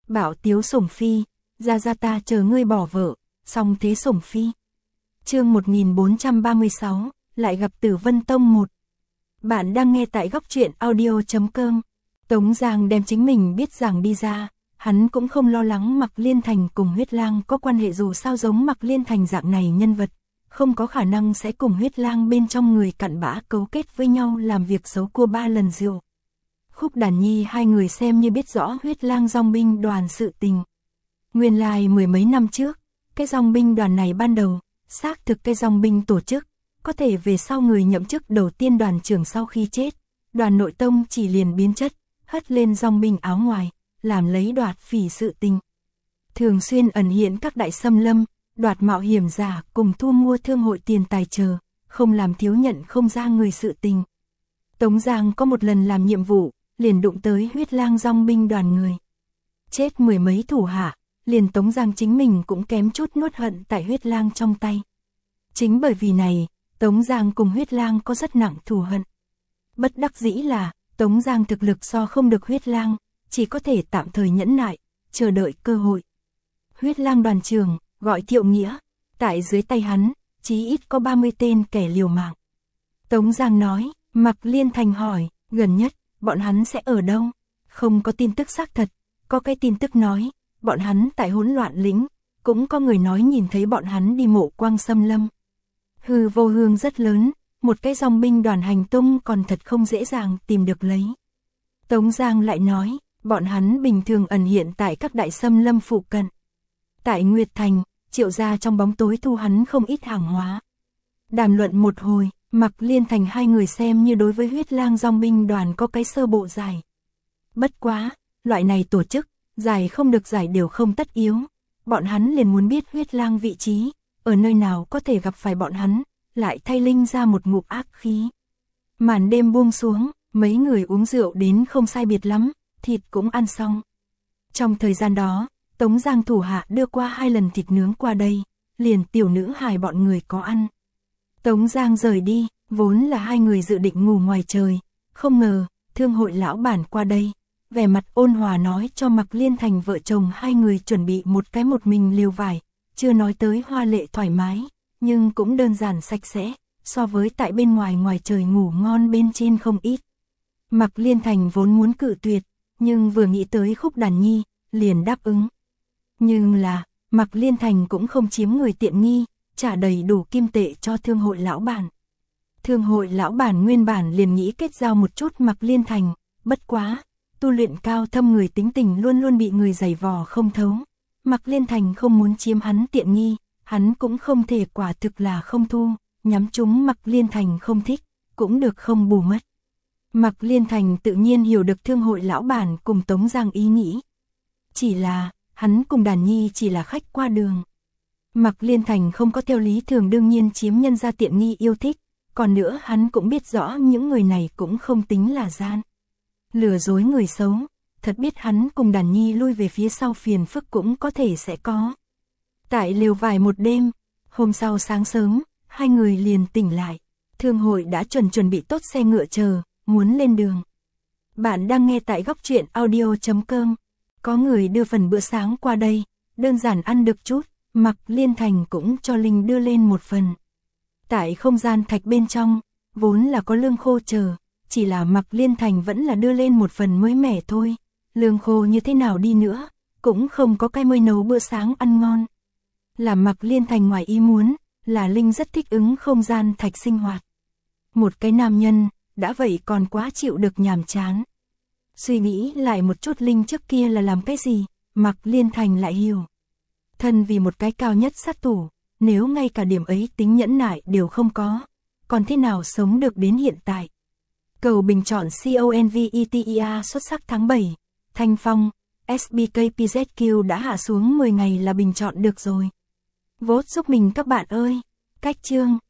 Bảo Tiếu Sủng Phi, ra ta chờ ngươi bỏ vợ, song thế Sủng Phi. Chương 1436, lại gặp Tử Vân Tông 1. Bạn đang nghe tại góc truyện audio.com. Tống Giang đem chính mình biết rằng đi ra, hắn cũng không lo lắng Mạc Liên Thành cùng Huyết Lang có quan hệ, dù sao giống Mạc Liên Thành dạng này nhân vật, không có khả năng sẽ cùng Huyết Lang bên trong người cặn bã cấu kết với nhau làm việc xấu cua 3 lần rượu. Khúc Đàn Nhi hai người xem như biết rõ Huyết Lang dòng binh đoàn sự tình. Nguyên lai mười mấy năm trước, cái dòng binh đoàn này ban đầu, xác thực cái dòng binh tổ chức, có thể về sau người nhậm chức đầu tiên đoàn trưởng sau khi chết, đoàn nội tông chỉ liền biến chất, hất lên dòng binh áo ngoài, làm lấy đoạt phỉ sự tình. Thường xuyên ẩn hiện các đại xâm lâm, đoạt mạo hiểm giả cùng thu mua thương hội tiền tài chờ, không làm thiếu nhận không ra người sự tình. Tống Giang có một lần làm nhiệm vụ, liền đụng tới Huyết Lang dòng binh đoàn người. Chết mười mấy thủ hạ, liền Tống Giang chính mình cũng kém chút nuốt hận tại Huyết Lang trong tay. Chính bởi vì này, Tống Giang cùng Huyết Lang có rất nặng thù hận. Bất đắc dĩ là, Tống Giang thực lực so không được Huyết Lang, chỉ có thể tạm thời nhẫn nại, chờ đợi cơ hội. Huyết Lang đoàn trưởng, gọi Thiệu Nghĩa, tại dưới tay hắn, chí ít có 30 tên kẻ liều mạng. Tống Giang nói, Mạc Liên Thành hỏi, gần nhất, bọn hắn sẽ ở đâu? Không có tin tức xác thật, có cái tin tức nói, bọn hắn tại Hỗn Loạn Lĩnh, cũng có người nói nhìn thấy bọn hắn đi Mộ Quang Xâm Lâm. Hư Vô Hương rất lớn, một cái dòng binh đoàn hành tung còn thật không dễ dàng tìm được lấy. Tống Giang lại nói, bọn hắn bình thường ẩn hiện tại các đại xâm lâm phụ cận. Tại Nguyệt Thành, Triệu gia trong bóng tối thu hắn không ít hàng hóa. Đàm luận một hồi, Mạc Liên Thành hai người xem như đối với Huyết Lang dòng binh đoàn có cái sơ bộ giải. Bất quá, loại này tổ chức, giải không được giải đều không tất yếu. Bọn hắn liền muốn biết Huyết Lang vị trí, ở nơi nào có thể gặp phải bọn hắn, lại thay linh ra một ngụm ác khí. Màn đêm buông xuống, mấy người uống rượu đến không sai biệt lắm, thịt cũng ăn xong. Trong thời gian đó, Tống Giang thủ hạ đưa qua 2 lần thịt nướng qua đây, liền tiểu nữ hài bọn người có ăn. Tống Giang rời đi, vốn là hai người dự định ngủ ngoài trời, không ngờ, thương hội lão bản qua đây, vẻ mặt ôn hòa nói cho Mạc Liên Thành vợ chồng hai người chuẩn bị một cái một mình liều vải, chưa nói tới hoa lệ thoải mái, nhưng cũng đơn giản sạch sẽ, so với tại bên ngoài trời ngủ ngon bên trên không ít. Mạc Liên Thành vốn muốn cự tuyệt, nhưng vừa nghĩ tới Khúc Đàn Nhi, liền đáp ứng. Nhưng là, Mạc Liên Thành cũng không chiếm người tiện nghi, trả đầy đủ kim tệ cho thương hội lão bản. Thương hội lão bản nguyên bản liền nghĩ kết giao một chút Mạc Liên Thành, bất quá, tu luyện cao thâm người tính tình luôn luôn bị người giày vò không thấu. Mạc Liên Thành không muốn chiếm hắn tiện nghi, hắn cũng không thể quả thực là không thu, nhắm chúng Mạc Liên Thành không thích, cũng được không bù mất. Mạc Liên Thành tự nhiên hiểu được thương hội lão bản cùng Tống Giang ý nghĩ. Chỉ là, hắn cùng Đàn Nhi chỉ là khách qua đường. Mạc Liên Thành không có theo lý thường đương nhiên chiếm nhân gia tiện nghi yêu thích, còn nữa hắn cũng biết rõ những người này cũng không tính là gian. Lừa dối người xấu, thật biết hắn cùng Đàn Nhi lui về phía sau phiền phức cũng có thể sẽ có. Tại lều vải một đêm, hôm sau sáng sớm, hai người liền tỉnh lại. Thương hội đã chuẩn bị tốt xe ngựa chờ, muốn lên đường. Bạn đang nghe tại góc truyện audio.com. Có người đưa phần bữa sáng qua đây, đơn giản ăn được chút, Mạc Liên Thành cũng cho Linh đưa lên một phần. Tại không gian thạch bên trong, vốn là có lương khô chờ, chỉ là Mạc Liên Thành vẫn là đưa lên một phần mới mẻ thôi. Lương khô như thế nào đi nữa, cũng không có cái mới nấu bữa sáng ăn ngon. Là Mạc Liên Thành ngoài ý muốn, là Linh rất thích ứng không gian thạch sinh hoạt. Một cái nam nhân, đã vậy còn quá chịu được nhàm chán. Suy nghĩ lại một chút Linh trước kia là làm cái gì, Mạc Liên Thành lại hiểu. Thân vì một cái cao nhất sát thủ, nếu ngay cả điểm ấy tính nhẫn nại đều không có, còn thế nào sống được đến hiện tại. Cầu bình chọn CONVETEA xuất sắc tháng 7, Thanh Phong, SBKPZQ đã hạ xuống 10 ngày là bình chọn được rồi. Vote giúp mình các bạn ơi, cách chương.